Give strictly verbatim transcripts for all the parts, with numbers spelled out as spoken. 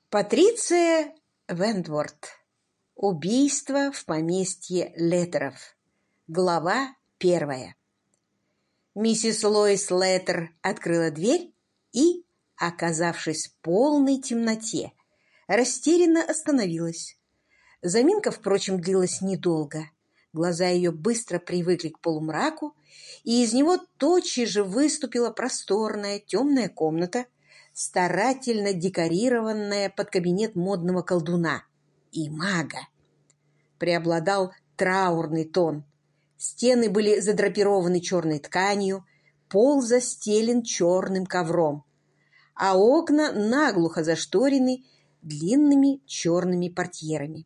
Патриция Вентворт. Убийство в поместье Леттеров. Глава первая. Миссис Лоис Леттер открыла дверь и, оказавшись в полной темноте, растерянно остановилась. Заминка, впрочем, длилась недолго. Глаза ее быстро привыкли к полумраку, и из него тотчас же выступила просторная темная комната, старательно декорированная под кабинет модного колдуна и мага. Преобладал траурный тон. Стены были задрапированы черной тканью, пол застелен черным ковром, а окна наглухо зашторены длинными черными портьерами.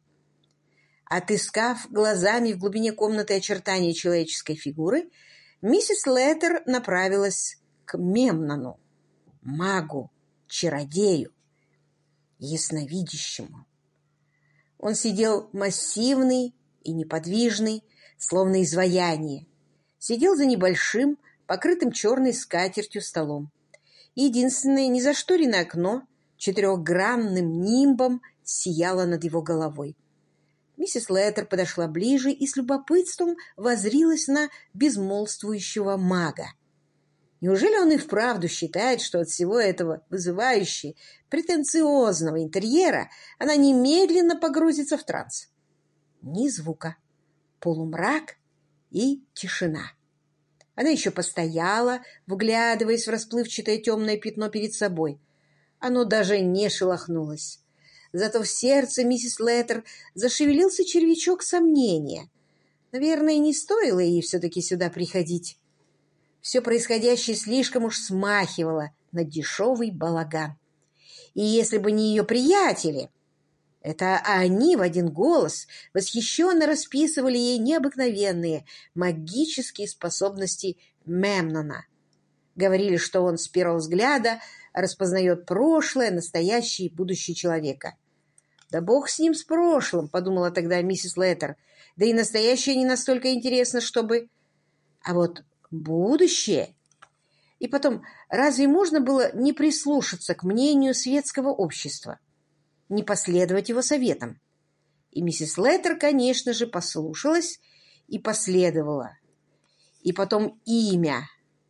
Отыскав глазами в глубине комнаты очертания человеческой фигуры, миссис Леттер направилась к Мемнону, магу, чародею, ясновидящему. Он сидел массивный и неподвижный, словно изваяние. Сидел за небольшим, покрытым черной скатертью столом. Единственное незашторенное окно четырехгранным нимбом сияло над его головой. Миссис Леттер подошла ближе и с любопытством воззрилась на безмолвствующего мага. Неужели он и вправду считает, что от всего этого вызывающе претенциозного интерьера она немедленно погрузится в транс? Ни звука, полумрак и тишина. Она еще постояла, вглядываясь в расплывчатое темное пятно перед собой. Оно даже не шелохнулось. Зато в сердце миссис Леттер зашевелился червячок сомнения. Наверное, не стоило ей все-таки сюда приходить. Все происходящее слишком уж смахивало на дешевый балаган. И если бы не ее приятели, это они в один голос восхищенно расписывали ей необыкновенные магические способности Мемнона. Говорили, что он с первого взгляда распознает прошлое, настоящее и будущее человека. «Да бог с ним, с прошлым», — подумала тогда миссис Леттер. «Да и настоящее не настолько интересно, чтобы...» А вот будущее... И потом, разве можно было не прислушаться к мнению светского общества, не последовать его советам? И миссис Леттер, конечно же, послушалась и последовала. И потом имя.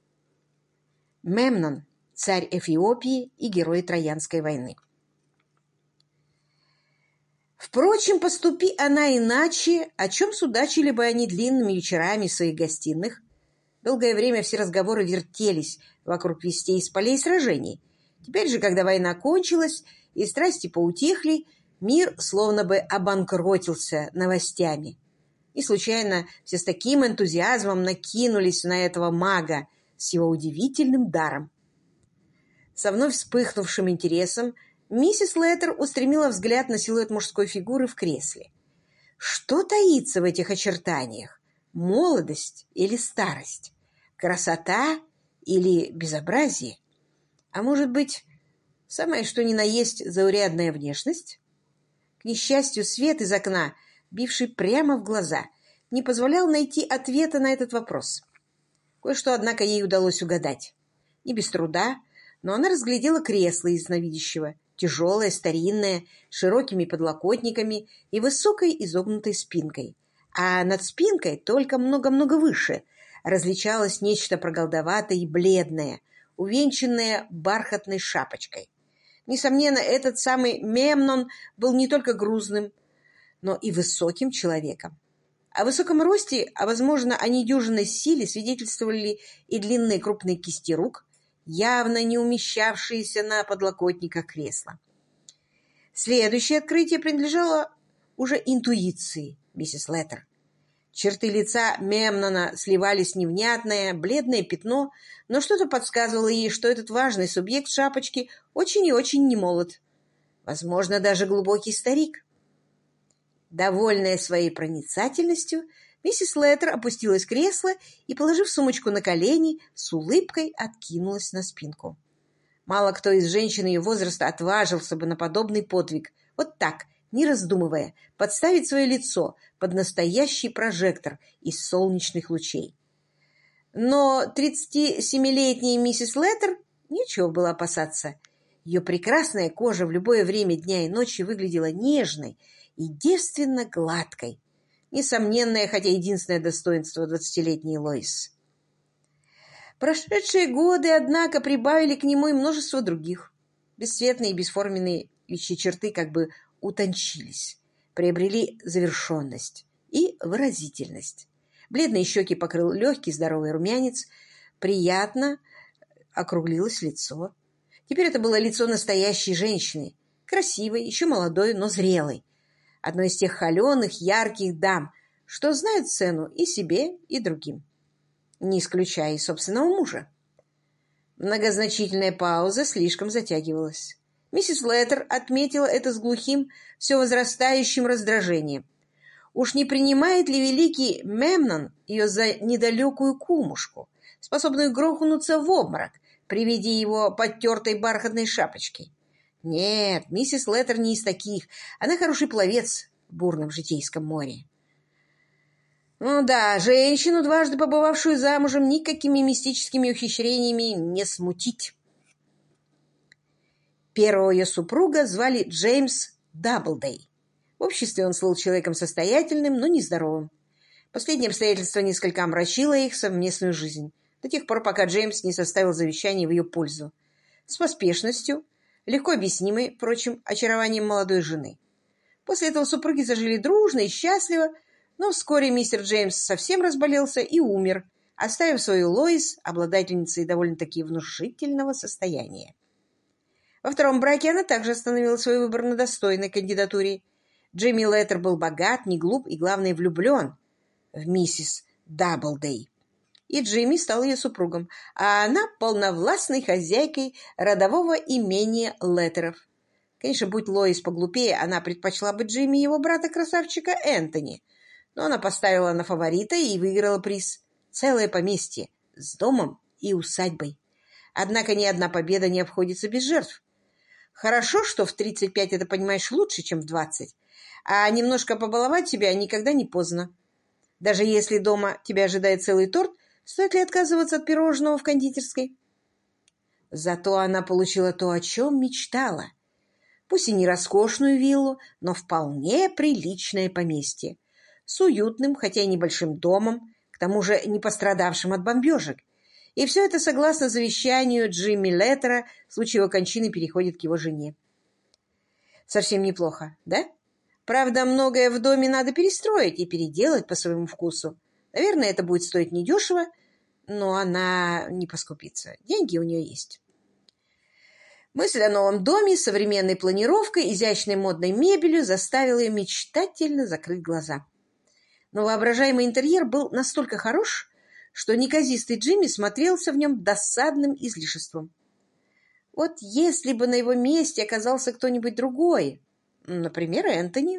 Мемнон, царь Эфиопии и герой Троянской войны. Впрочем, поступи она иначе, о чем судачили бы они длинными вечерами в своих гостиных. Долгое время все разговоры вертелись вокруг вестей из полей сражений. Теперь же, когда война кончилась и страсти поутихли, мир словно бы обанкротился новостями. И случайно все с таким энтузиазмом накинулись на этого мага с его удивительным даром. Со вновь вспыхнувшим интересом миссис Леттер устремила взгляд на силуэт мужской фигуры в кресле. Что таится в этих очертаниях? Молодость или старость? Красота или безобразие? А может быть, самое что ни на есть заурядная внешность? К несчастью, свет из окна, бивший прямо в глаза, не позволял найти ответа на этот вопрос. Кое-что, однако, ей удалось угадать. Не без труда, но она разглядела кресло ясновидящего, тяжелое, старинное, с широкими подлокотниками и высокой изогнутой спинкой. А над спинкой, только много-много выше, различалось нечто продолговатое и бледное, увенчанное бархатной шапочкой. Несомненно, этот самый Мемнон был не только грузным, но и высоким человеком. О высоком росте, а, возможно, о недюжинной силе свидетельствовали и длинные крупные кисти рук, явно не умещавшиеся на подлокотниках кресла. Следующее открытие принадлежало уже интуиции миссис Леттер. Черты лица Мемнона сливались в невнятное, бледное пятно, но что-то подсказывало ей, что этот важный субъект шапочки очень и очень немолод. Возможно, даже глубокий старик. Довольная своей проницательностью, миссис Леттер опустилась в кресло и, положив сумочку на колени, с улыбкой откинулась на спинку. Мало кто из женщин ее возраста отважился бы на подобный подвиг. Вот так, не раздумывая, подставить свое лицо под настоящий прожектор из солнечных лучей. Но тридцатисемилетней миссис Леттер нечего было опасаться. Ее прекрасная кожа в любое время дня и ночи выглядела нежной и девственно гладкой. Несомненное, хотя единственное достоинство двадцатилетней Лоис. Прошедшие годы, однако, прибавили к нему и множество других. Бесцветные и бесформенные вещи черты как бы утончились, приобрели завершенность и выразительность. Бледные щеки покрыл легкий здоровый румянец, приятно округлилось лицо. Теперь это было лицо настоящей женщины, красивой, еще молодой, но зрелой. Одной из тех холеных, ярких дам, что знают цену и себе, и другим, не исключая и собственного мужа. Многозначительная пауза слишком затягивалась. Миссис Леттер отметила это с глухим, все возрастающим раздражением. Уж не принимает ли великий Мемнон ее за недалекую кумушку, способную грохнуться в обморок при виде его подтертой бархатной шапочки? Нет, миссис Леттер не из таких. Она хороший пловец в бурном житейском море. Ну да, женщину, дважды побывавшую замужем, никакими мистическими ухищрениями не смутить. Первого ее супруга звали Джеймс Даблдей. В обществе он слыл человеком состоятельным, но нездоровым. Последнее обстоятельство несколько омрачило их совместную жизнь, до тех пор, пока Джеймс не составил завещание в ее пользу. С поспешностью, легко объяснимой, впрочем, очарованием молодой жены. После этого супруги зажили дружно и счастливо, но вскоре мистер Джеймс совсем разболелся и умер, оставив свою Лоис обладательницей довольно-таки внушительного состояния. Во втором браке она также остановила свой выбор на достойной кандидатуре. Джимми Леттер был богат, не глуп и, главное, влюблен в миссис Даблдей. И Джимми стал ее супругом, а она полновластной хозяйкой родового имения Леттеров. Конечно, будь Лоис поглупее, она предпочла бы Джимми его брата-красавчика Энтони, но она поставила на фаворита и выиграла приз — целое поместье с домом и усадьбой. Однако ни одна победа не обходится без жертв. Хорошо, что в тридцать пять это понимаешь лучше, чем в двадцать, а немножко побаловать себя никогда не поздно. Даже если дома тебя ожидает целый торт, стоит ли отказываться от пирожного в кондитерской? Зато она получила то, о чем мечтала. Пусть и не роскошную виллу, но вполне приличное поместье. С уютным, хотя и небольшим домом, к тому же не пострадавшим от бомбежек. И все это, согласно завещанию Джимми Леттера, в случае его кончины переходит к его жене. Совсем неплохо, да? Правда, многое в доме надо перестроить и переделать по своему вкусу. Наверное, это будет стоить недешево, но она не поскупится. Деньги у нее есть. Мысль о новом доме, современной планировкой, изящной модной мебелью заставила ее мечтательно закрыть глаза. Но воображаемый интерьер был настолько хорош, что неказистый Джимми смотрелся в нем досадным излишеством. Вот если бы на его месте оказался кто-нибудь другой, например, Энтони.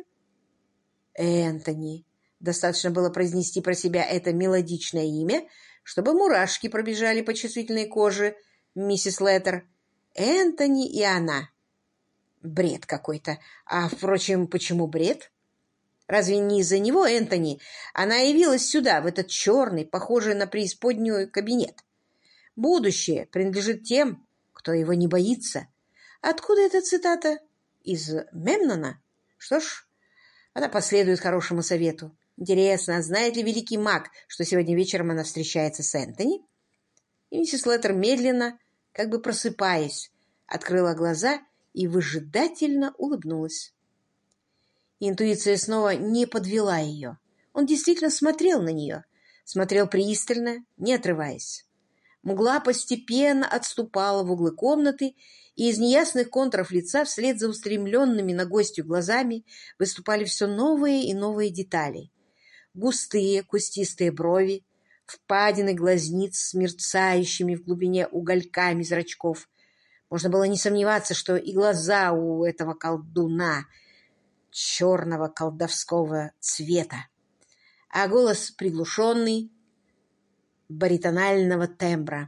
Энтони. Достаточно было произнести про себя это мелодичное имя, чтобы мурашки пробежали по чувствительной коже миссис Леттер. Энтони и она. Бред какой-то. А, впрочем, почему бред? Разве не из-за него, Энтони, она явилась сюда, в этот черный, похожий на преисподнюю кабинет? Будущее принадлежит тем, кто его не боится. Откуда эта цитата? Из Мемнона? Что ж, она последует хорошему совету. Интересно, знает ли великий маг, что сегодня вечером она встречается с Энтони? И миссис Леттер медленно, как бы просыпаясь, открыла глаза и выжидательно улыбнулась. Интуиция снова не подвела ее. Он действительно смотрел на нее, смотрел пристально, не отрываясь. Мгла постепенно отступала в углы комнаты, и из неясных контуров лица вслед за устремленными на гостью глазами выступали все новые и новые детали. Густые кустистые брови, впадины глазниц с мерцающими в глубине угольками зрачков. Можно было не сомневаться, что и глаза у этого колдуна черного колдовского цвета, а голос приглушенный, баритонального тембра.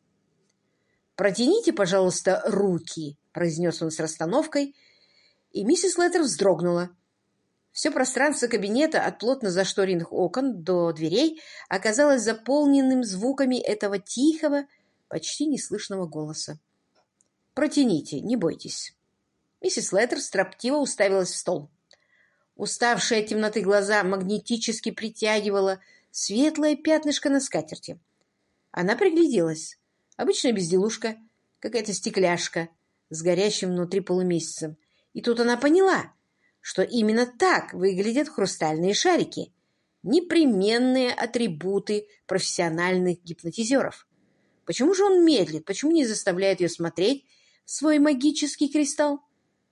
«Протяните, пожалуйста, руки», — произнес он с расстановкой, и миссис Леттер вздрогнула. Все пространство кабинета от плотно зашторенных окон до дверей оказалось заполненным звуками этого тихого, почти неслышного голоса. Протяните, не бойтесь». Миссис Леттер строптиво уставилась в стол. Уставшие от темноты глаза магнетически притягивала светлое пятнышко на скатерти. Она пригляделась. Обычная безделушка, какая-то стекляшка с горящим внутри полумесяцем. И тут она поняла, что именно так выглядят хрустальные шарики. Непременные атрибуты профессиональных гипнотизеров. Почему же он медлит? Почему не заставляет ее смотреть в свой магический кристалл?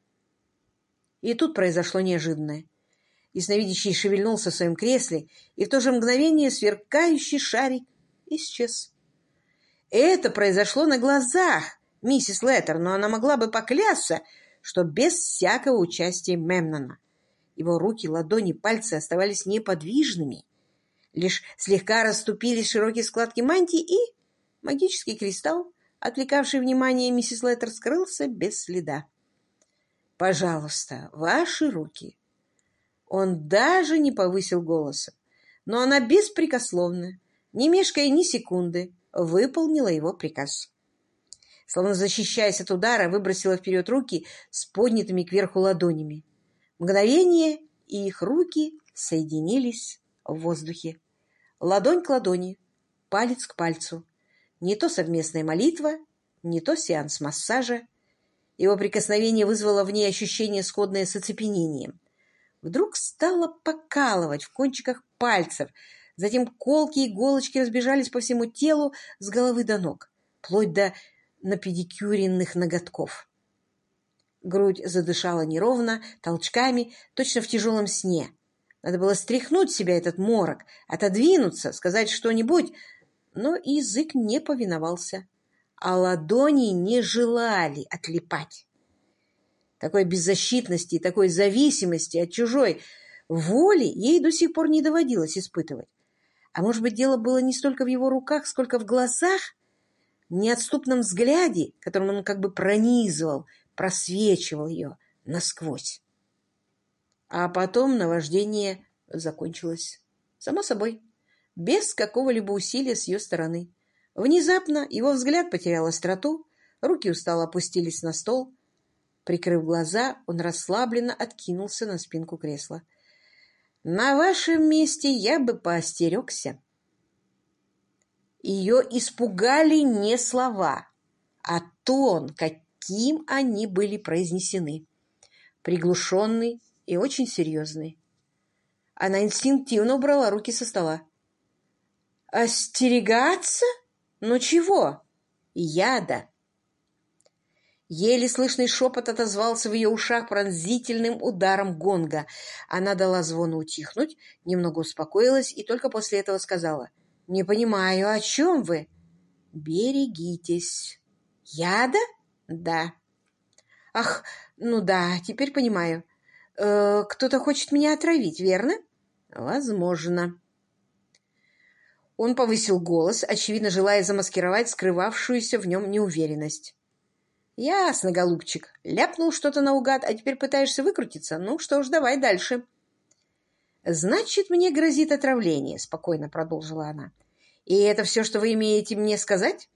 И тут произошло неожиданное. Ясновидящий шевельнулся в своем кресле, и в то же мгновение сверкающий шарик исчез. Это произошло на глазах миссис Леттер, но она могла бы поклясться, что без всякого участия Мемнона. Его руки, ладони, пальцы оставались неподвижными. Лишь слегка расступились широкие складки мантии, и магический кристалл, отвлекавший внимание миссис Леттер, скрылся без следа. «Пожалуйста, ваши руки». Он даже не повысил голоса, но она беспрекословно, не мешкая ни секунды, выполнила его приказ. Словно защищаясь от удара, выбросила вперед руки с поднятыми кверху ладонями. Мгновение, и их руки соединились в воздухе. Ладонь к ладони, палец к пальцу. Не то совместная молитва, не то сеанс массажа. Его прикосновение вызвало в ней ощущение, сходное с оцепенением. Вдруг стало покалывать в кончиках пальцев, затем колкие иголочки разбежались по всему телу с головы до ног, вплоть до напедикюренных ноготков. Грудь задышала неровно, толчками, точно в тяжелом сне. Надо было стряхнуть с себя этот морок, отодвинуться, сказать что-нибудь, но язык не повиновался, а ладони не желали отлипать. Такой беззащитности и такой зависимости от чужой воли ей до сих пор не доводилось испытывать. А может быть, дело было не столько в его руках, сколько в глазах, в неотступном взгляде, которым он как бы пронизывал, просвечивал ее насквозь. А потом наваждение закончилось. Само собой, без какого-либо усилия с ее стороны. Внезапно его взгляд потерял остроту, руки устало опустились на стол. Прикрыв глаза, он расслабленно откинулся на спинку кресла. «На вашем месте я бы поостерегся». Ее испугали не слова, а тон, каким они были произнесены. Приглушенный и очень серьезный. Она инстинктивно убрала руки со стола. «Остерегаться? Ну чего? Яда!» Еле слышный шепот отозвался в ее ушах пронзительным ударом гонга. Она дала звону утихнуть, немного успокоилась и только после этого сказала: «Не понимаю, о чем вы?» «Берегитесь». «Яда?» «Да». «Ах, ну да, теперь понимаю. Э, кто-то хочет меня отравить, верно?» «Возможно». Он повысил голос, очевидно, желая замаскировать скрывавшуюся в нем неуверенность. «Ясно, голубчик. Ляпнул что-то наугад, а теперь пытаешься выкрутиться? Ну что ж, давай дальше». «Значит, мне грозит отравление», — спокойно продолжила она. «И это все, что вы имеете мне сказать?»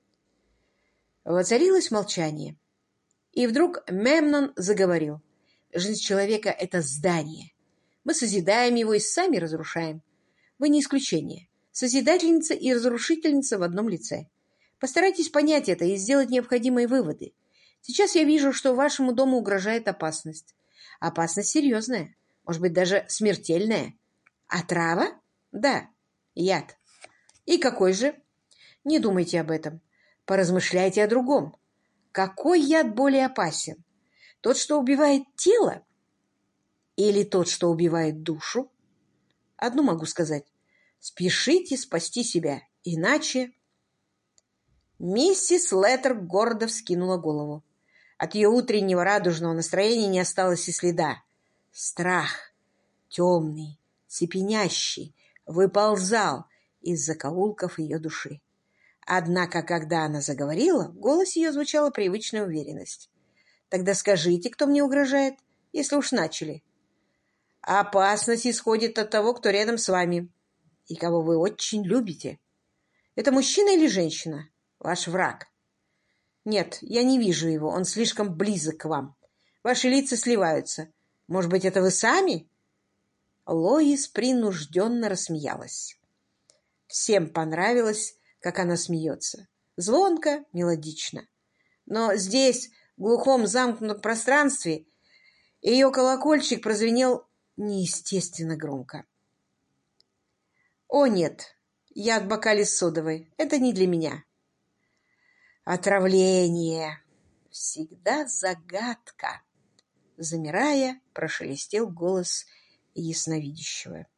Воцарилось молчание. И вдруг Мемнон заговорил. «Жизнь человека — это здание. Мы созидаем его и сами разрушаем. Вы не исключение. Созидательница и разрушительница в одном лице. Постарайтесь понять это и сделать необходимые выводы. Сейчас я вижу, что вашему дому угрожает опасность. Опасность серьезная, может быть, даже смертельная. Отрава? Да. Яд. И какой же? Не думайте об этом. Поразмышляйте о другом. Какой яд более опасен? Тот, что убивает тело? Или тот, что убивает душу? Одну могу сказать. Спешите спасти себя, иначе... Миссис Леттер гордо вскинула голову. От ее утреннего радужного настроения не осталось и следа. Страх, темный, цепенящий, выползал из закоулков ее души. Однако, когда она заговорила, в голосе ее звучала привычная уверенность. «Тогда скажите, кто мне угрожает, если уж начали». «Опасность исходит от того, кто рядом с вами и кого вы очень любите. Это мужчина или женщина? Ваш враг?» Нет, я не вижу его, он слишком близок к вам. Ваши лица сливаются. Может быть, это вы сами?» Лоис принужденно рассмеялась. Всем понравилось, как она смеется. Звонко, мелодично. Но здесь, в глухом замкнутом пространстве, ее колокольчик прозвенел неестественно громко. «О, нет, я от бокали содовой. Это не для меня». «Отравление! Всегда загадка!» Замирая, прошелестел голос ясновидящего.